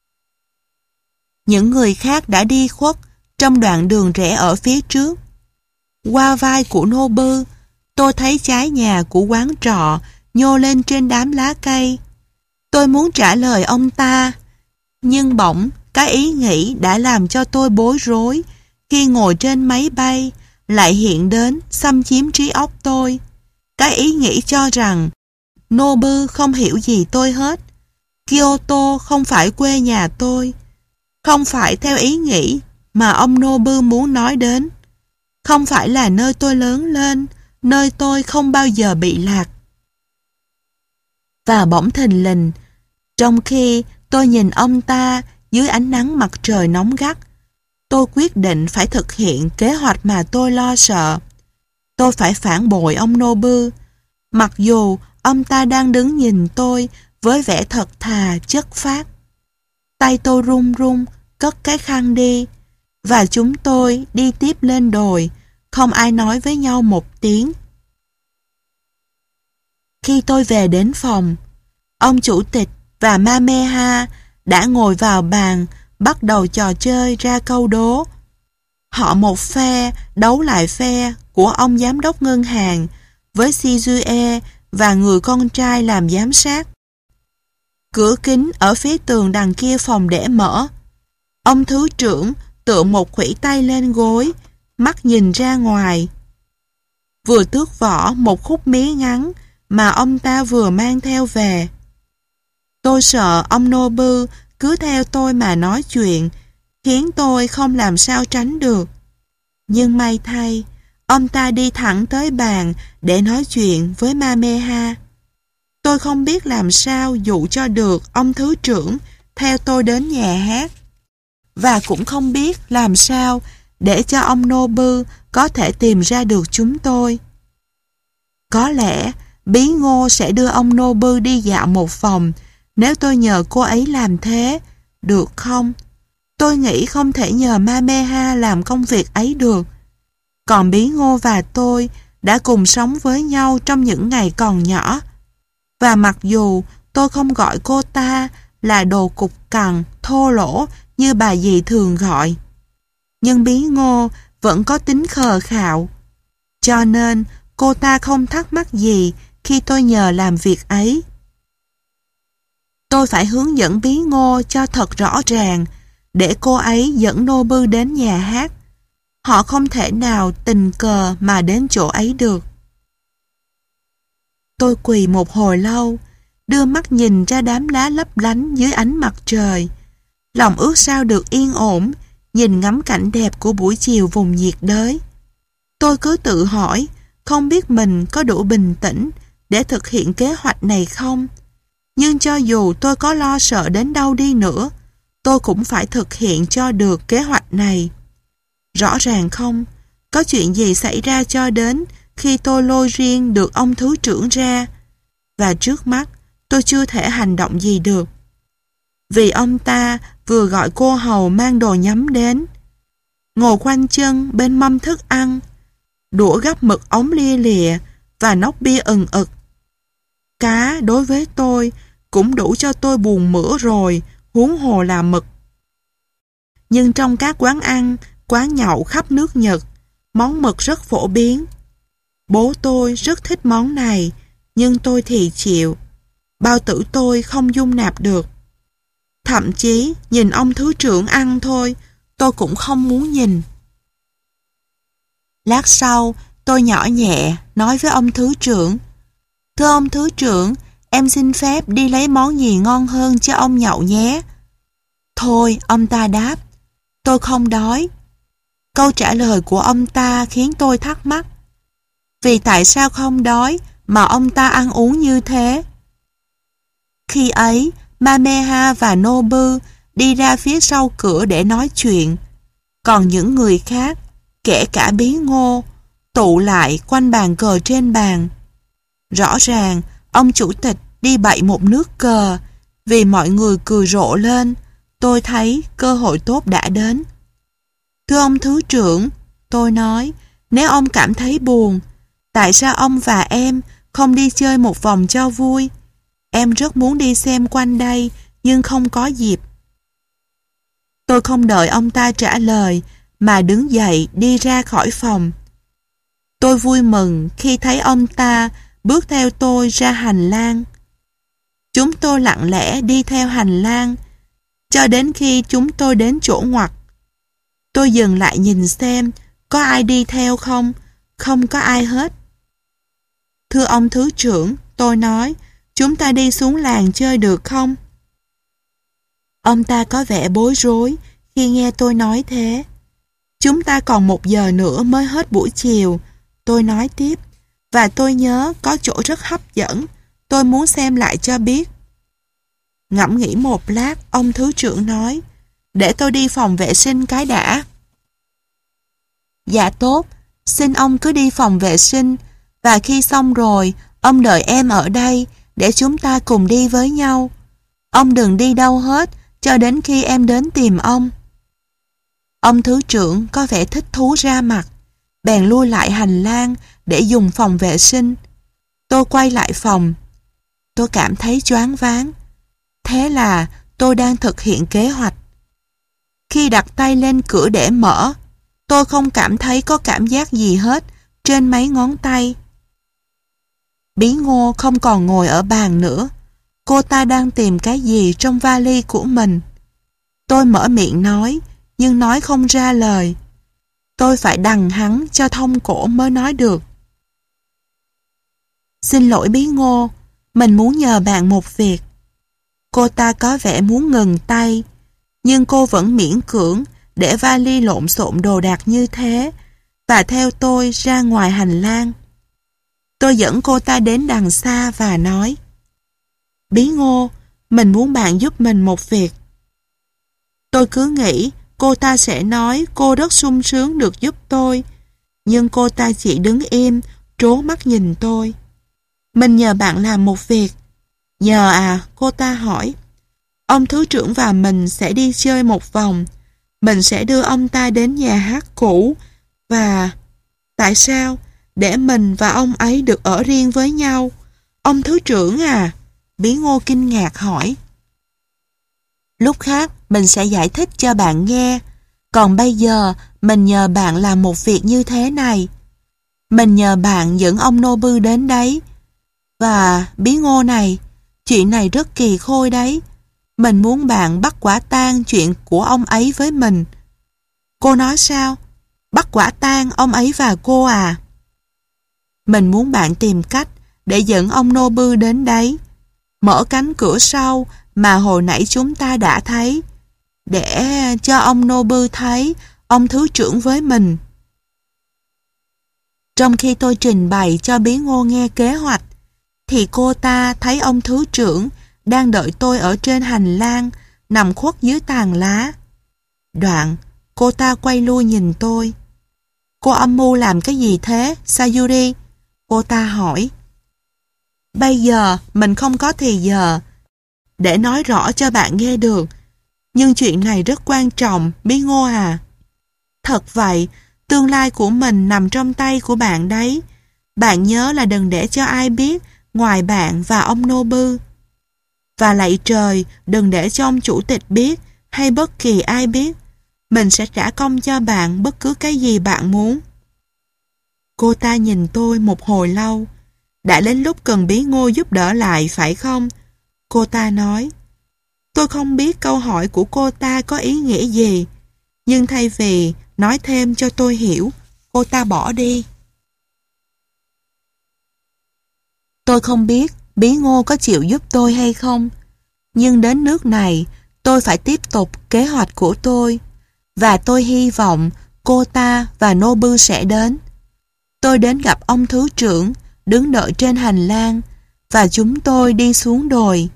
Những người khác đã đi khuất trong đoạn đường rẽ ở phía trước. Qua vai của Nobu, tôi thấy trái nhà của quán trọ nhô lên trên đám lá cây. Tôi muốn trả lời ông ta, nhưng bỗng cái ý nghĩ đã làm cho tôi bối rối khi ngồi trên máy bay lại hiện đến xâm chiếm trí óc tôi. Cái ý nghĩ cho rằng Nobu không hiểu gì tôi hết. Kyoto không phải quê nhà tôi, không phải theo ý nghĩ mà ông Nobu muốn nói đến, không phải là nơi tôi lớn lên, nơi tôi không bao giờ bị lạc. Và bỗng thình lình, trong khi tôi nhìn ông ta dưới ánh nắng mặt trời nóng gắt, tôi quyết định phải thực hiện kế hoạch mà tôi lo sợ. Tôi phải phản bội ông Nobu, mặc dù ông ta đang đứng nhìn tôi với vẻ thật thà, chất phác. Tay tôi run run, cất cái khăn đi, và chúng tôi đi tiếp lên đồi, không ai nói với nhau một tiếng. Khi tôi về đến phòng, ông chủ tịch và Mameha đã ngồi vào bàn bắt đầu trò chơi ra câu đố. Họ một phe đấu lại phe của ông giám đốc ngân hàng với Shizue và người con trai làm giám sát. Cửa kính ở phía tường đằng kia phòng để mở. Ông thứ trưởng tựa một khuỷu tay lên gối, mắt nhìn ra ngoài. Vừa tước vỏ một khúc mía ngắn mà ông ta vừa mang theo về. Tôi sợ ông Nobu cứ theo tôi mà nói chuyện, khiến tôi không làm sao tránh được. Nhưng may thay, ông ta đi thẳng tới bàn để nói chuyện với Mameha. Tôi không biết làm sao dụ cho được ông thứ trưởng theo tôi đến nhà hát, và cũng không biết làm sao để cho ông Nobu có thể tìm ra được chúng tôi. Có lẽ Bí Ngô sẽ đưa ông Nobu đi dạo một vòng nếu tôi nhờ cô ấy làm thế, được không? Tôi nghĩ không thể nhờ Mameha làm công việc ấy được. Còn Bí Ngô và tôi đã cùng sống với nhau trong những ngày còn nhỏ. Và mặc dù tôi không gọi cô ta là đồ cục cằn, thô lỗ như bà dì thường gọi, nhưng Bí Ngô vẫn có tính khờ khạo. Cho nên cô ta không thắc mắc gì khi tôi nhờ làm việc ấy. Tôi phải hướng dẫn Bí Ngô cho thật rõ ràng để cô ấy dẫn Nobu đến nhà hát. Họ không thể nào tình cờ mà đến chỗ ấy được. Tôi quỳ một hồi lâu, đưa mắt nhìn ra đám lá lấp lánh dưới ánh mặt trời. Lòng ước sao được yên ổn, nhìn ngắm cảnh đẹp của buổi chiều vùng nhiệt đới. Tôi cứ tự hỏi, không biết mình có đủ bình tĩnh để thực hiện kế hoạch này không? Nhưng cho dù tôi có lo sợ đến đâu đi nữa, tôi cũng phải thực hiện cho được kế hoạch này. Rõ ràng không, có chuyện gì xảy ra cho đến khi tôi lôi riêng được ông thứ trưởng ra, và trước mắt tôi chưa thể hành động gì được. Vì ông ta vừa gọi cô hầu mang đồ nhắm đến, ngồi quanh chân bên mâm thức ăn, đũa gắp mực ống lia lịa và nốc bia ừng ực. Cá đối với tôi cũng đủ cho tôi buồn mửa rồi, huống hồ là mực. Nhưng trong các quán ăn, quán nhậu khắp nước Nhật, món mực rất phổ biến. Bố tôi rất thích món này, nhưng tôi thì chịu. Bao tử tôi không dung nạp được. Thậm chí nhìn ông thứ trưởng ăn thôi, tôi cũng không muốn nhìn. Lát sau, tôi nhỏ nhẹ nói với ông thứ trưởng: Thưa ông thứ trưởng, em xin phép đi lấy món gì ngon hơn cho ông nhậu nhé. Thôi, ông ta đáp, tôi không đói. Câu trả lời của ông ta khiến tôi thắc mắc. Vì tại sao không đói mà ông ta ăn uống như thế? Khi ấy, Mameha và Nobu đi ra phía sau cửa để nói chuyện. Còn những người khác, kể cả Bí Ngô, tụ lại quanh bàn cờ trên bàn. Rõ ràng, ông chủ tịch đi bậy một nước cờ. Vì mọi người cười rộ lên, tôi thấy cơ hội tốt đã đến. Thưa ông thứ trưởng, tôi nói, nếu ông cảm thấy buồn, tại sao ông và em không đi chơi một vòng cho vui? Em rất muốn đi xem quanh đây, nhưng không có dịp. Tôi không đợi ông ta trả lời, mà đứng dậy đi ra khỏi phòng. Tôi vui mừng khi thấy ông ta bước theo tôi ra hành lang. Chúng tôi lặng lẽ đi theo hành lang, cho đến khi chúng tôi đến chỗ ngoặt. Tôi dừng lại nhìn xem có ai đi theo không. Không có ai hết. Thưa ông thứ trưởng, tôi nói, chúng ta đi xuống làng chơi được không? Ông ta có vẻ bối rối khi nghe tôi nói thế. Chúng ta còn một giờ nữa mới hết buổi chiều, tôi nói tiếp, và tôi nhớ có chỗ rất hấp dẫn, tôi muốn xem lại cho biết. Ngẫm nghĩ một lát, ông thứ trưởng nói, để tôi đi phòng vệ sinh cái đã. Dạ tốt, xin ông cứ đi phòng vệ sinh, và khi xong rồi, ông đợi em ở đây để chúng ta cùng đi với nhau. Ông đừng đi đâu hết cho đến khi em đến tìm ông. Ông thứ trưởng có vẻ thích thú ra mặt, bèn lui lại hành lang để dùng phòng vệ sinh. Tôi quay lại phòng. Tôi cảm thấy choáng váng. Thế là tôi đang thực hiện kế hoạch. Khi đặt tay lên cửa để mở, tôi không cảm thấy có cảm giác gì hết trên mấy ngón tay. Bí Ngô không còn ngồi ở bàn nữa. Cô ta đang tìm cái gì trong vali của mình. Tôi mở miệng nói, nhưng nói không ra lời. Tôi phải đằng hắn cho thông cổ mới nói được. Xin lỗi Bí Ngô, mình muốn nhờ bạn một việc. Cô ta có vẻ muốn ngừng tay, nhưng cô vẫn miễn cưỡng để vali lộn xộn đồ đạc như thế và theo tôi ra ngoài hành lang. Tôi dẫn cô ta đến đằng xa và nói, Bí Ngô, mình muốn bạn giúp mình một việc. Tôi cứ nghĩ cô ta sẽ nói cô rất sung sướng được giúp tôi, nhưng cô ta chỉ đứng im, trố mắt nhìn tôi. Mình nhờ bạn làm một việc. Nhờ à, cô ta hỏi. Ông thứ trưởng và mình sẽ đi chơi một vòng. Mình sẽ đưa ông ta đến nhà hát cũ. Và... Tại sao? Để mình và ông ấy được ở riêng với nhau. Ông thứ trưởng à? Bí Ngô kinh ngạc hỏi. Lúc khác mình sẽ giải thích cho bạn nghe. Còn bây giờ mình nhờ bạn làm một việc như thế này. Mình nhờ bạn dẫn ông Nobu đến đấy. Và Bí Ngô này, chuyện này rất kỳ khôi đấy. Mình muốn bạn bắt quả tang chuyện của ông ấy với mình. Cô nói sao? Bắt quả tang ông ấy và cô à? Mình muốn bạn tìm cách để dẫn ông Nobu đến đấy. Mở cánh cửa sau mà hồi nãy chúng ta đã thấy, để cho ông Nobu thấy ông thứ trưởng với mình. Trong khi tôi trình bày cho Bí Ngô nghe kế hoạch, thì cô ta thấy ông thứ trưởng đang đợi tôi ở trên hành lang, nằm khuất dưới tàn lá. Đoạn, cô ta quay lui nhìn tôi. Cô âm mưu làm cái gì thế, Sayuri? Cô ta hỏi. Bây giờ mình không có thì giờ để nói rõ cho bạn nghe được, nhưng chuyện này rất quan trọng, Bí Ngô à. Thật vậy, tương lai của mình nằm trong tay của bạn đấy. Bạn nhớ là đừng để cho ai biết ngoài bạn và ông Nobu. Và lạy trời, đừng để cho ông chủ tịch biết hay bất kỳ ai biết. Mình sẽ trả công cho bạn bất cứ cái gì bạn muốn. Cô ta nhìn tôi một hồi lâu. Đã đến lúc cần Bí Ngô giúp đỡ lại phải không? Cô ta nói. Tôi không biết câu hỏi của cô ta có ý nghĩa gì, nhưng thay vì nói thêm cho tôi hiểu, cô ta bỏ đi. Tôi không biết Bí Ngô có chịu giúp tôi hay không, nhưng đến nước này tôi phải tiếp tục kế hoạch của tôi, và tôi hy vọng cô ta và Nobu sẽ đến. Tôi đến gặp ông thứ trưởng đứng đợi trên hành lang, và chúng tôi đi xuống đồi.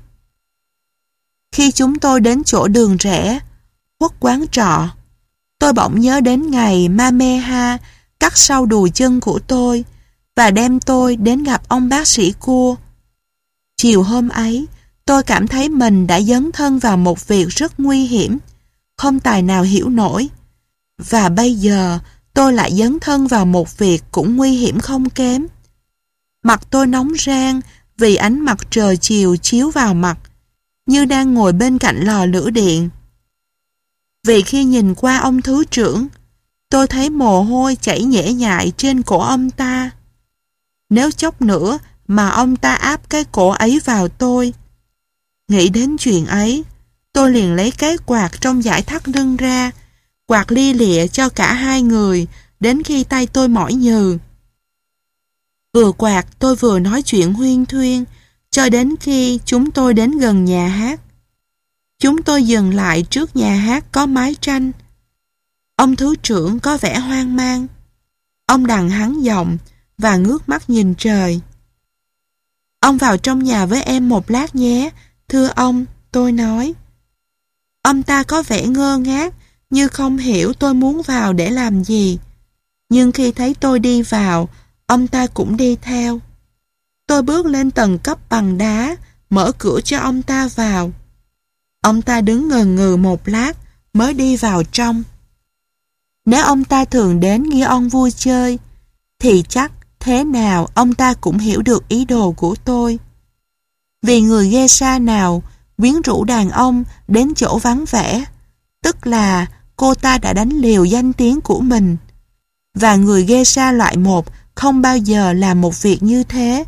Khi chúng tôi đến chỗ đường rẽ khuất quán trọ, tôi bỗng nhớ đến ngày Mameha cắt sau đùi chân của tôi và đem tôi đến gặp ông bác sĩ cua. Chiều hôm ấy, tôi cảm thấy mình đã dấn thân vào một việc rất nguy hiểm, không tài nào hiểu nổi. Và bây giờ, tôi lại dấn thân vào một việc cũng nguy hiểm không kém. Mặt tôi nóng rang vì ánh mặt trời chiều chiếu vào mặt, như đang ngồi bên cạnh lò lửa điện. Vì khi nhìn qua ông thứ trưởng, tôi thấy mồ hôi chảy nhễ nhại trên cổ ông ta. Nếu chốc nữa mà ông ta áp cái cổ ấy vào tôi. Nghĩ đến chuyện ấy, tôi liền lấy cái quạt trong dải thắt lưng ra, quạt lia lịa cho cả hai người đến khi tay tôi mỏi nhừ. Vừa quạt tôi vừa nói chuyện huyên thuyên cho đến khi chúng tôi đến gần nhà hát. Chúng tôi dừng lại trước nhà hát có mái tranh. Ông thứ trưởng có vẻ hoang mang. Ông đằng hắn giọng và ngước mắt nhìn trời. Ông vào trong nhà với em một lát nhé, thưa ông, tôi nói. Ông ta có vẻ ngơ ngác, như không hiểu tôi muốn vào để làm gì. Nhưng khi thấy tôi đi vào, ông ta cũng đi theo. Tôi bước lên tầng cấp bằng đá, mở cửa cho ông ta vào. Ông ta đứng ngờ ngừ một lát, mới đi vào trong. Nếu ông ta thường đến nghe ông vui chơi, thì chắc thế nào ông ta cũng hiểu được ý đồ của tôi. Vì người geisha nào quyến rũ đàn ông đến chỗ vắng vẻ, tức là cô ta đã đánh liều danh tiếng của mình. Và người geisha loại một không bao giờ làm một việc như thế.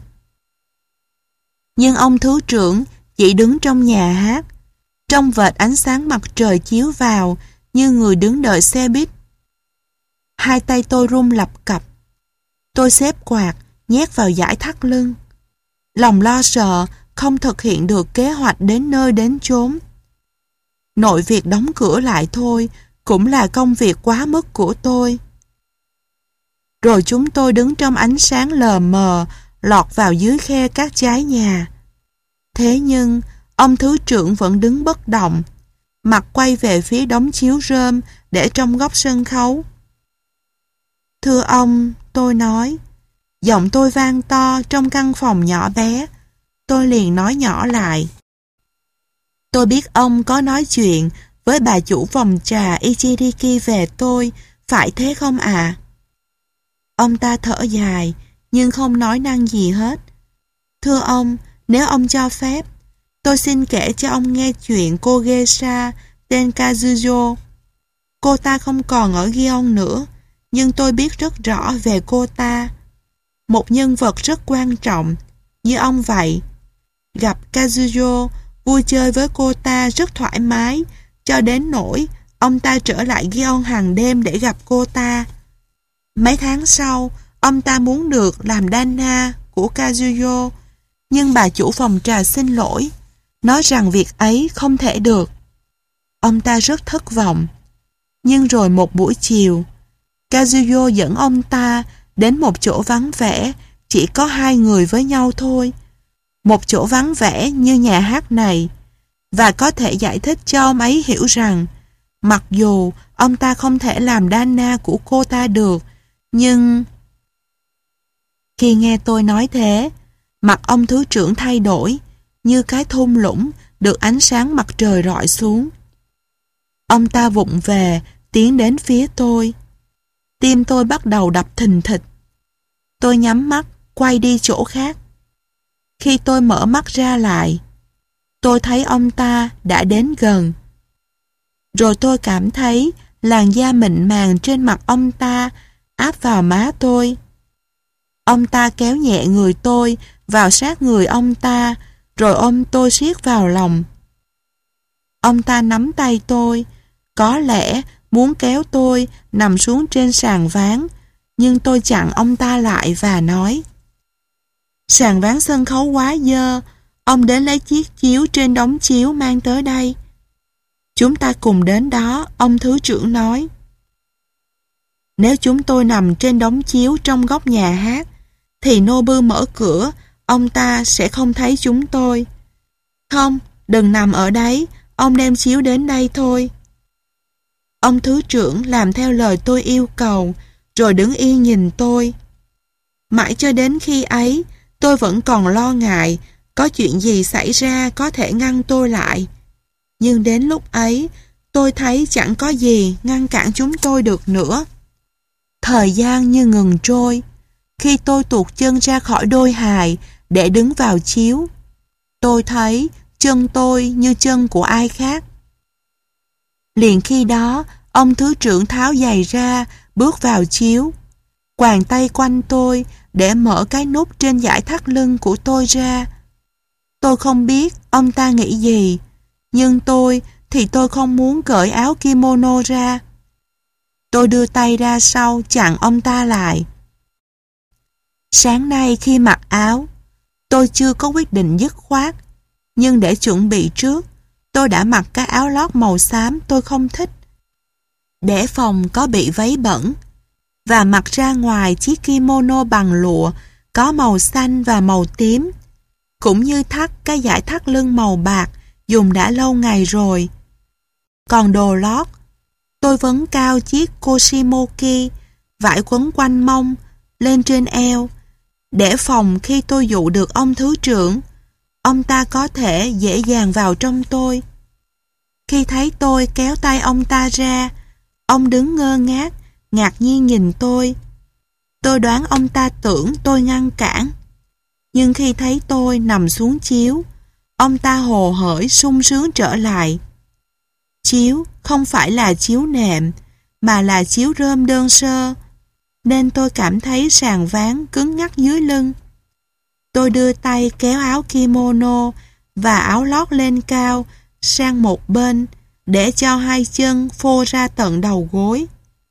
Nhưng ông thứ trưởng chỉ đứng trong nhà hát, trong vệt ánh sáng mặt trời chiếu vào như người đứng đợi xe buýt. Hai tay tôi run lập cập. Tôi xếp quạt, nhét vào dải thắt lưng. Lòng lo sợ không thực hiện được kế hoạch đến nơi đến chốn. Nội việc đóng cửa lại thôi cũng là công việc quá mức của tôi. Rồi chúng tôi đứng trong ánh sáng lờ mờ lọt vào dưới khe các trái nhà. Thế nhưng ông thứ trưởng vẫn đứng bất động, mặt quay về phía đống chiếu rơm để trong góc sân khấu. Thưa ông, tôi nói. Giọng tôi vang to trong căn phòng nhỏ bé. Tôi liền nói nhỏ lại. Tôi biết ông có nói chuyện với bà chủ phòng trà Ichiriki về tôi, phải thế không ạ? À? Ông ta thở dài, nhưng không nói năng gì hết. Thưa ông, nếu ông cho phép, tôi xin kể cho ông nghe chuyện cô geisha tên Kazuyo. Cô ta không còn ở Gion nữa, nhưng tôi biết rất rõ về cô ta. Một nhân vật rất quan trọng, như ông vậy. Gặp Kazuyo, vui chơi với cô ta rất thoải mái, cho đến nỗi ông ta trở lại Gion hàng đêm để gặp cô ta. Mấy tháng sau, ông ta muốn được làm Dana của Kazuyo, nhưng bà chủ phòng trà xin lỗi, nói rằng việc ấy không thể được. Ông ta rất thất vọng. Nhưng rồi một buổi chiều, Kazuyo dẫn ông ta đến một chỗ vắng vẻ, chỉ có hai người với nhau thôi. Một chỗ vắng vẻ như nhà hát này, và có thể giải thích cho ông ấy hiểu rằng, mặc dù ông ta không thể làm Dana của cô ta được, nhưng... Khi nghe tôi nói thế, mặt ông thứ trưởng thay đổi, như cái thung lũng được ánh sáng mặt trời rọi xuống. Ông ta vụng về, tiến đến phía tôi. Tim tôi bắt đầu đập thình thịch. Tôi nhắm mắt, quay đi chỗ khác. Khi tôi mở mắt ra lại, tôi thấy ông ta đã đến gần. Rồi tôi cảm thấy làn da mịn màng trên mặt ông ta áp vào má tôi. Ông ta kéo nhẹ người tôi vào sát người ông ta, rồi ôm tôi siết vào lòng. Ông ta nắm tay tôi, có lẽ muốn kéo tôi nằm xuống trên sàn ván, nhưng tôi chặn ông ta lại và nói: "Sàn ván sân khấu quá dơ, ông đến lấy chiếc chiếu trên đống chiếu mang tới đây." "Chúng ta cùng đến đó," ông thứ trưởng nói. Nếu chúng tôi nằm trên đống chiếu trong góc nhà hát, thì Nobu mở cửa, ông ta sẽ không thấy chúng tôi. "Không, đừng nằm ở đấy, ông đem chiếu đến đây thôi." Ông thứ trưởng làm theo lời tôi yêu cầu, rồi đứng yên nhìn tôi. Mãi cho đến khi ấy, tôi vẫn còn lo ngại có chuyện gì xảy ra có thể ngăn tôi lại. Nhưng đến lúc ấy, tôi thấy chẳng có gì ngăn cản chúng tôi được nữa. Thời gian như ngừng trôi. Khi tôi tuột chân ra khỏi đôi hài để đứng vào chiếu, tôi thấy chân tôi như chân của ai khác. Liền khi đó, ông thứ trưởng tháo giày ra, bước vào chiếu, quàng tay quanh tôi để mở cái nút trên dải thắt lưng của tôi ra. Tôi không biết ông ta nghĩ gì, nhưng tôi thì tôi không muốn cởi áo kimono ra. Tôi đưa tay ra sau chặn ông ta lại. Sáng nay khi mặc áo, tôi chưa có quyết định dứt khoát, nhưng để chuẩn bị trước, tôi đã mặc cái áo lót màu xám tôi không thích, để phòng có bị váy bẩn, và mặc ra ngoài chiếc kimono bằng lụa có màu xanh và màu tím, cũng như thắt cái dải thắt lưng màu bạc dùng đã lâu ngày rồi. Còn đồ lót, tôi vấn cao chiếc koshimoki, vải quấn quanh mông, lên trên eo, để phòng khi tôi dụ được ông thứ trưởng, ông ta có thể dễ dàng vào trong tôi. Khi thấy tôi kéo tay ông ta ra, ông đứng ngơ ngác, ngạc nhiên nhìn tôi. Tôi đoán ông ta tưởng tôi ngăn cản. Nhưng khi thấy tôi nằm xuống chiếu, ông ta hồ hởi sung sướng trở lại. Chiếu không phải là chiếu nệm, mà là chiếu rơm đơn sơ, nên tôi cảm thấy sàn ván cứng ngắc dưới lưng. Tôi đưa tay kéo áo kimono và áo lót lên cao sang một bên để cho hai chân phô ra tận đầu gối.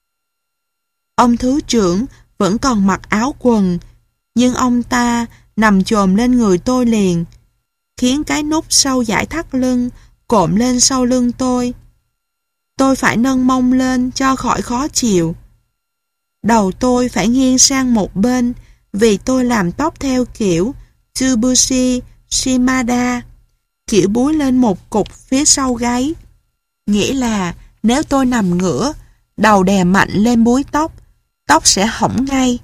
Ông thứ trưởng vẫn còn mặc áo quần, nhưng ông ta nằm chồm lên người tôi liền, khiến cái nút sau dải thắt lưng cộm lên sau lưng tôi. Tôi phải nâng mông lên cho khỏi khó chịu. Đầu tôi phải nghiêng sang một bên vì tôi làm tóc theo kiểu Tsubushi Shimada, kiểu búi lên một cục phía sau gáy. Nghĩa là nếu tôi nằm ngửa, đầu đè mạnh lên búi tóc, tóc sẽ hỏng ngay.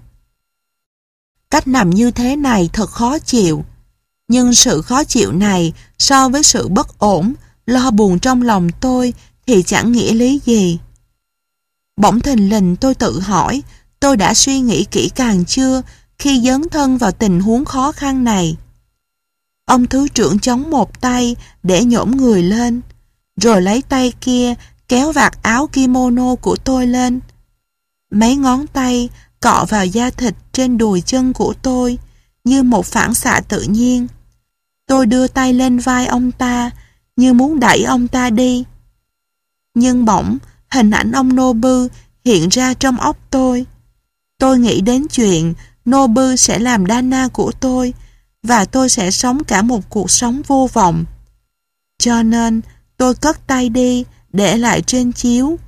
Cách nằm như thế này thật khó chịu, nhưng sự khó chịu này so với sự bất ổn, lo buồn trong lòng tôi thì chẳng nghĩa lý gì. Bỗng thình lình tôi tự hỏi, tôi đã suy nghĩ kỹ càng chưa khi dấn thân vào tình huống khó khăn này. Ông thứ trưởng chống một tay để nhổm người lên, rồi lấy tay kia kéo vạt áo kimono của tôi lên. Mấy ngón tay cọ vào da thịt trên đùi chân của tôi như một phản xạ tự nhiên. Tôi đưa tay lên vai ông ta như muốn đẩy ông ta đi. Nhưng bỗng hình ảnh ông Nobu hiện ra trong óc tôi. Tôi nghĩ đến chuyện Nobu sẽ làm Dana của tôi và tôi sẽ sống cả một cuộc sống vô vọng. Cho nên tôi cất tay đi, để lại trên chiếu.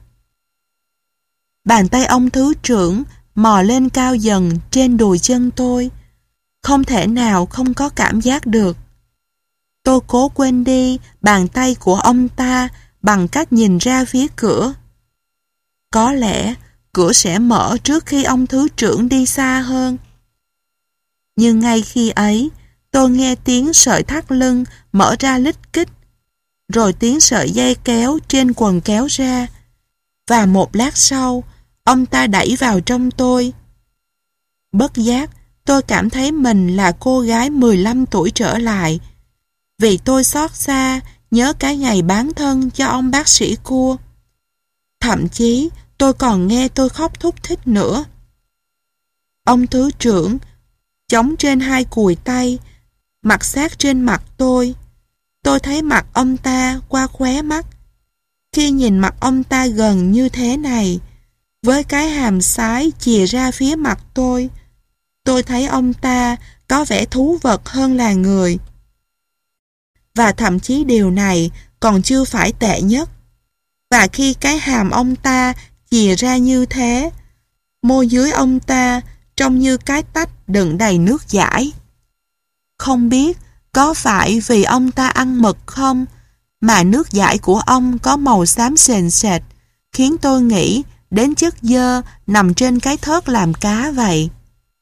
Bàn tay ông thứ trưởng mò lên cao dần trên đùi chân tôi. Không thể nào không có cảm giác được. Tôi cố quên đi bàn tay của ông ta bằng cách nhìn ra phía cửa. Có lẽ cửa sẽ mở trước khi ông thứ trưởng đi xa hơn. Nhưng ngay khi ấy, tôi nghe tiếng sợi thắt lưng mở ra lích kích, rồi tiếng sợi dây kéo trên quần kéo ra, và một lát sau, ông ta đẩy vào trong tôi. Bất giác, tôi cảm thấy mình là cô gái mười lăm tuổi trở lại, vì tôi xót xa nhớ cái ngày bán thân cho ông bác sĩ cua. Thậm chí, tôi còn nghe tôi khóc thút thít nữa. Ông thứ trưởng chống trên hai cùi tay, mặt sát trên mặt tôi. Tôi thấy mặt ông ta qua khóe mắt. Khi nhìn mặt ông ta gần như thế này, với cái hàm sái chìa ra phía mặt tôi, tôi thấy ông ta có vẻ thú vật hơn là người. Và thậm chí điều này còn chưa phải tệ nhất. Và khi cái hàm ông ta chìa ra như thế, môi dưới ông ta trông như cái tách đựng đầy nước dãi. Không biết có phải vì ông ta ăn mực không, mà nước dãi của ông có màu xám sền sệt, khiến tôi nghĩ đến chất dơ nằm trên cái thớt làm cá vậy.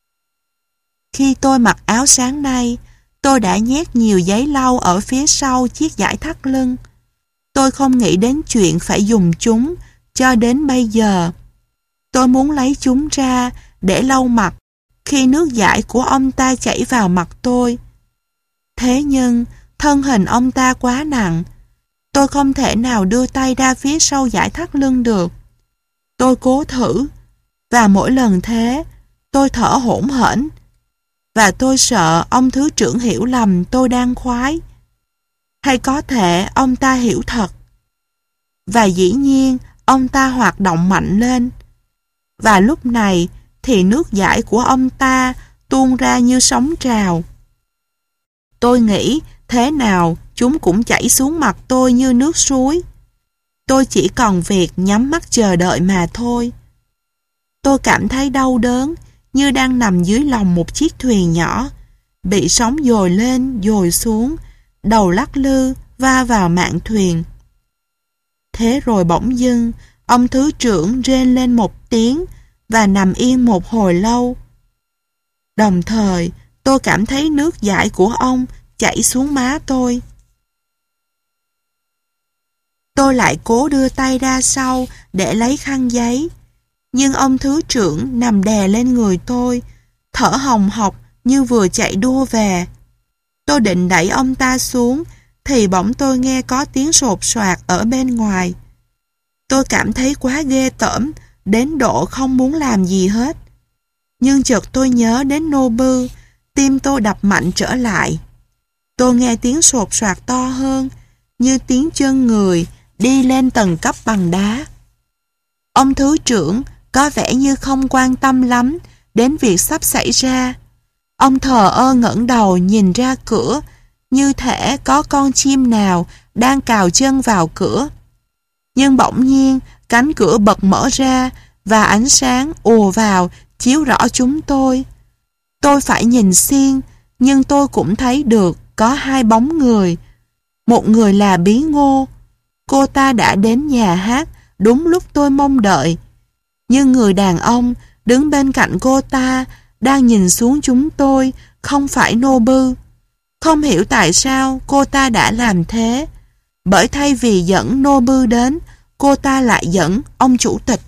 Khi tôi mặc áo sáng nay, tôi đã nhét nhiều giấy lau ở phía sau chiếc dải thắt lưng. Tôi không nghĩ đến chuyện phải dùng chúng cho đến bây giờ. Tôi muốn lấy chúng ra để lau mặt khi nước dãi của ông ta chảy vào mặt tôi. Thế nhưng, thân hình ông ta quá nặng. Tôi không thể nào đưa tay ra phía sau dải thắt lưng được. Tôi cố thử, và mỗi lần thế, tôi thở hổn hển. Và tôi sợ ông thứ trưởng hiểu lầm tôi đang khoái. Hay có thể ông ta hiểu thật. Và dĩ nhiên, ông ta hoạt động mạnh lên. Và lúc này thì nước dãi của ông ta tuôn ra như sóng trào. Tôi nghĩ thế nào chúng cũng chảy xuống mặt tôi như nước suối. Tôi chỉ còn việc nhắm mắt chờ đợi mà thôi. Tôi cảm thấy đau đớn như đang nằm dưới lòng một chiếc thuyền nhỏ, bị sóng dồi lên dồi xuống, đầu lắc lư va vào mạn thuyền. Thế rồi bỗng dưng, ông thứ trưởng rên lên một tiếng và nằm yên một hồi lâu. Đồng thời, tôi cảm thấy nước dãi của ông chảy xuống má tôi. Tôi lại cố đưa tay ra sau để lấy khăn giấy, nhưng ông thứ trưởng nằm đè lên người tôi, thở hồng hộc như vừa chạy đua về. Tôi định đẩy ông ta xuống, thì bỗng tôi nghe có tiếng sột soạt ở bên ngoài. Tôi cảm thấy quá ghê tởm, đến độ không muốn làm gì hết. Nhưng chợt tôi nhớ đến Nobu, tim tôi đập mạnh trở lại. Tôi nghe tiếng sột soạt to hơn, như tiếng chân người đi lên tầng cấp bằng đá. Ông thứ trưởng có vẻ như không quan tâm lắm đến việc sắp xảy ra. Ông thờ ơ ngẩng đầu nhìn ra cửa, như thể có con chim nào đang cào chân vào cửa. Nhưng bỗng nhiên, cánh cửa bật mở ra và ánh sáng ùa vào chiếu rõ chúng tôi. Tôi phải nhìn xiên, nhưng tôi cũng thấy được có hai bóng người. Một người là Bí Ngô. Cô ta đã đến nhà hát đúng lúc tôi mong đợi. Nhưng người đàn ông đứng bên cạnh cô ta đang nhìn xuống chúng tôi, không phải Nobu. Không hiểu tại sao cô ta đã làm thế. Bởi thay vì dẫn Nobu đến, cô ta lại dẫn ông chủ tịch.